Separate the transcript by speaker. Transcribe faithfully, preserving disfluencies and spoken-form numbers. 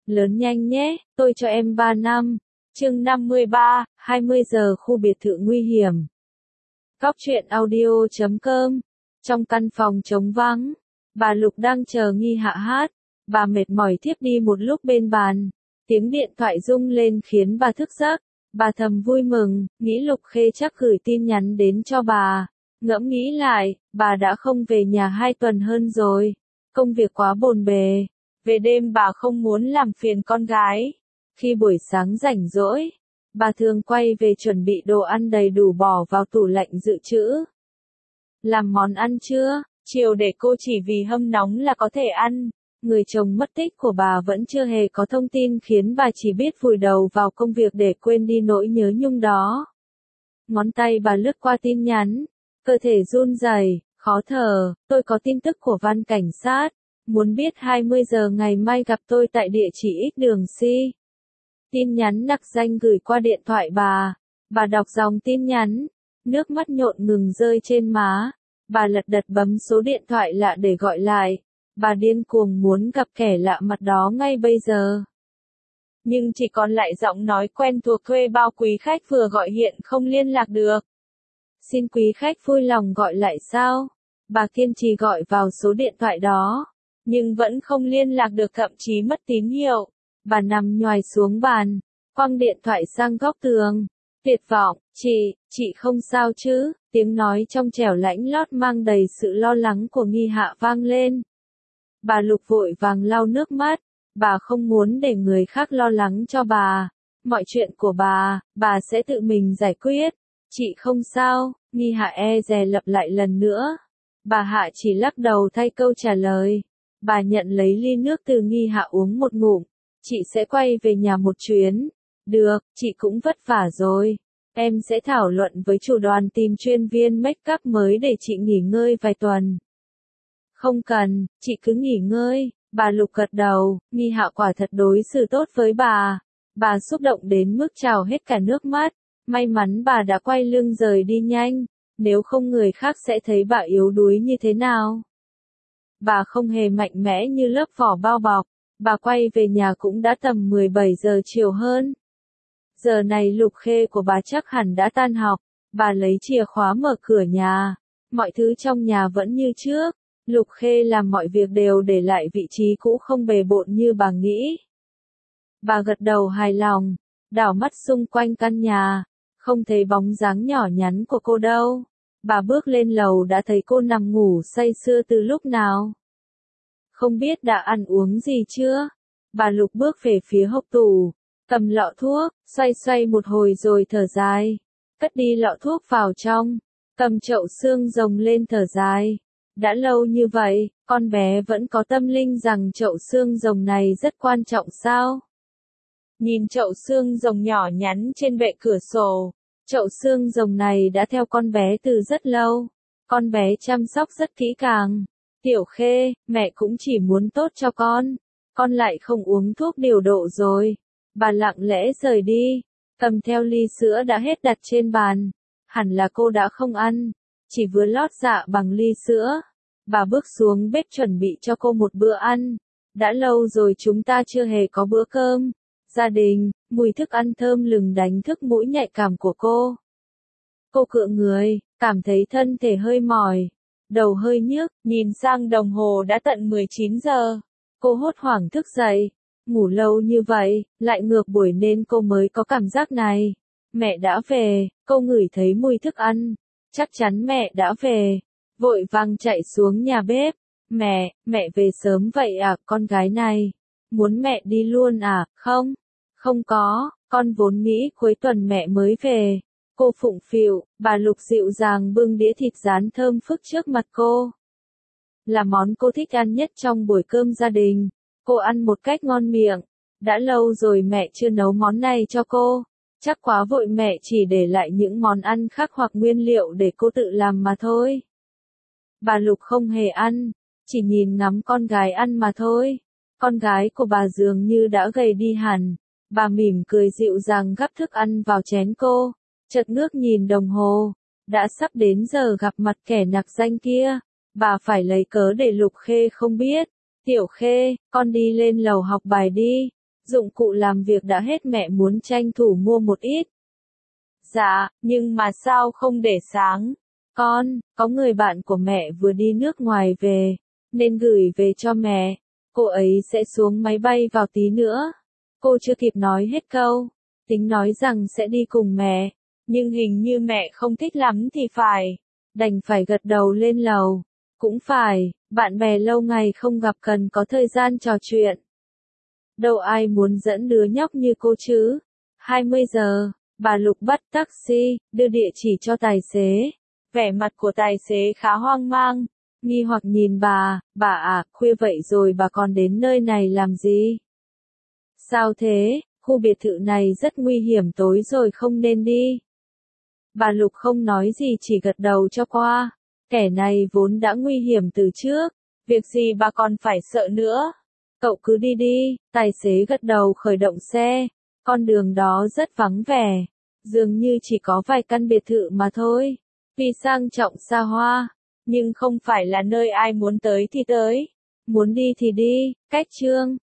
Speaker 1: Lớn nhanh nhé, tôi cho em ba năm. Chương năm mươi ba, hai mươi giờ khu biệt thự nguy hiểm. Góc truyện audio chấm com. Trong căn phòng trống vắng, bà Lục đang chờ Nghi Hạ hát. Bà mệt mỏi thiếp đi một lúc bên bàn. Tiếng điện thoại rung lên khiến bà thức giấc. Bà thầm vui mừng, nghĩ Lục Khê chắc gửi tin nhắn đến cho bà. Ngẫm nghĩ lại, bà đã không về nhà hai tuần hơn rồi. Công việc quá bộn bề. Về đêm bà không muốn làm phiền con gái. Khi buổi sáng rảnh rỗi, bà thường quay về chuẩn bị đồ ăn đầy đủ bỏ vào tủ lạnh dự trữ. Làm món ăn chưa? Chiều để cô chỉ vì hâm nóng là có thể ăn. Người chồng mất tích của bà vẫn chưa hề có thông tin khiến bà chỉ biết vùi đầu vào công việc để quên đi nỗi nhớ nhung đó. Ngón tay bà lướt qua tin nhắn, cơ thể run rẩy, khó thở. Tôi có tin tức của Văn cảnh sát. Muốn biết hai mươi giờ ngày mai gặp tôi tại địa chỉ X đường C. Tin nhắn nặc danh gửi qua điện thoại bà. Bà đọc dòng tin nhắn, nước mắt nhộn ngừng rơi trên má. Bà lật đật bấm số điện thoại lạ để gọi lại. Bà điên cuồng muốn gặp kẻ lạ mặt đó ngay bây giờ. Nhưng chỉ còn lại giọng nói quen thuộc thuê bao quý khách vừa gọi hiện không liên lạc được. Xin quý khách vui lòng gọi lại sao? Bà kiên trì gọi vào số điện thoại đó. Nhưng vẫn không liên lạc được, thậm chí mất tín hiệu. Bà nằm nhoài xuống bàn, quăng điện thoại sang góc tường. Tuyệt vọng, chị, chị không sao chứ? Tiếng nói trong trẻo lãnh lót mang đầy sự lo lắng của Nghi Hạ vang lên. Bà Lục vội vàng lau nước mắt. Bà không muốn để người khác lo lắng cho bà. Mọi chuyện của bà, bà sẽ tự mình giải quyết. Chị không sao, Nghi Hạ e dè lặp lại lần nữa. Bà Hạ chỉ lắc đầu thay câu trả lời. Bà nhận lấy ly nước từ Nghi Hạ uống một ngụm. Chị sẽ quay về nhà một chuyến. Được, chị cũng vất vả rồi. Em sẽ thảo luận với chủ đoàn tìm chuyên viên make up mới để chị nghỉ ngơi vài tuần. Không cần, chị cứ nghỉ ngơi. Bà Lục gật đầu. Nghi Hạ quả thật đối xử tốt với bà. Bà xúc động đến mức trào hết cả nước mắt. May mắn bà đã quay lưng rời đi nhanh. Nếu không người khác sẽ thấy bà yếu đuối như thế nào. Bà không hề mạnh mẽ như lớp vỏ bao bọc. Bà quay về nhà cũng đã tầm mười bảy giờ chiều hơn. Giờ này Lục Khê của bà chắc hẳn đã tan học. Bà lấy chìa khóa mở cửa nhà. Mọi thứ trong nhà vẫn như trước. Lục Khê làm mọi việc đều để lại vị trí cũ, không bề bộn như bà nghĩ. Bà gật đầu hài lòng, đảo mắt xung quanh căn nhà. Không thấy bóng dáng nhỏ nhắn của cô đâu. Bà bước lên lầu đã thấy cô nằm ngủ say sưa từ lúc nào. Không biết đã ăn uống gì chưa? Bà Lục bước về phía hộc tủ, cầm lọ thuốc, xoay xoay một hồi rồi thở dài. Cất đi lọ thuốc vào trong, cầm chậu xương rồng lên thở dài. Đã lâu như vậy, con bé vẫn có tâm linh rằng chậu xương rồng này rất quan trọng sao? Nhìn chậu xương rồng nhỏ nhắn trên bệ cửa sổ. Chậu xương rồng này đã theo con bé từ rất lâu. Con bé chăm sóc rất kỹ càng. Tiểu Khê, mẹ cũng chỉ muốn tốt cho con. Con lại không uống thuốc điều độ rồi. Bà lặng lẽ rời đi. Cầm theo ly sữa đã hết đặt trên bàn. Hẳn là cô đã không ăn. Chỉ vừa lót dạ bằng ly sữa. Bà bước xuống bếp chuẩn bị cho cô một bữa ăn. Đã lâu rồi chúng ta chưa hề có bữa cơm. Gia đình, mùi thức ăn thơm lừng đánh thức mũi nhạy cảm của cô. Cô cựa người, cảm thấy thân thể hơi mỏi. Đầu hơi nhức, nhìn sang đồng hồ đã tận mười chín giờ. Cô hốt hoảng thức dậy. Ngủ lâu như vậy, lại ngược buổi nên cô mới có cảm giác này. Mẹ đã về, cô ngửi thấy mùi thức ăn. Chắc chắn mẹ đã về. Vội vàng chạy xuống nhà bếp. Mẹ, mẹ về sớm vậy à, con gái này? Muốn mẹ đi luôn à? Không, không có, con vốn nghĩ cuối tuần mẹ mới về. Cô phụng phịu, bà Lục dịu dàng bưng đĩa thịt rán thơm phức trước mặt cô. Là món cô thích ăn nhất trong buổi cơm gia đình. Cô ăn một cách ngon miệng. Đã lâu rồi mẹ chưa nấu món này cho cô. Chắc quá vội mẹ chỉ để lại những món ăn khác hoặc nguyên liệu để cô tự làm mà thôi. Bà Lục không hề ăn, chỉ nhìn ngắm con gái ăn mà thôi. Con gái của bà dường như đã gầy đi hẳn. Bà mỉm cười dịu dàng gắp thức ăn vào chén cô. Chợt ngước nhìn đồng hồ. Đã sắp đến giờ gặp mặt kẻ nặc danh kia. Bà phải lấy cớ để Lục Khê không biết. Tiểu Khê, con đi lên lầu học bài đi. Dụng cụ làm việc đã hết mẹ muốn tranh thủ mua một ít. Dạ, nhưng mà sao không để sáng? Con, có người bạn của mẹ vừa đi nước ngoài về, nên gửi về cho mẹ. Cô ấy sẽ xuống máy bay vào tí nữa. Cô chưa kịp nói hết câu, tính nói rằng sẽ đi cùng mẹ, nhưng hình như mẹ không thích lắm thì phải. Đành phải gật đầu lên lầu. Cũng phải, bạn bè lâu ngày không gặp cần có thời gian trò chuyện. Đâu ai muốn dẫn đứa nhóc như cô chứ. hai mươi giờ, bà Lục bắt taxi, đưa địa chỉ cho tài xế. Vẻ mặt của tài xế khá hoang mang, nghi hoặc nhìn bà, bà à, khuya vậy rồi bà còn đến nơi này làm gì? Sao thế, khu biệt thự này rất nguy hiểm tối rồi không nên đi. Bà Lục không nói gì chỉ gật đầu cho qua. Kẻ này vốn đã nguy hiểm từ trước, việc gì bà còn phải sợ nữa. Cậu cứ đi đi, tài xế gật đầu khởi động xe. Con đường đó rất vắng vẻ, dường như chỉ có vài căn biệt thự mà thôi. Vì sang trọng xa hoa, nhưng không phải là nơi ai muốn tới thì tới. Muốn đi thì đi, cách Trương.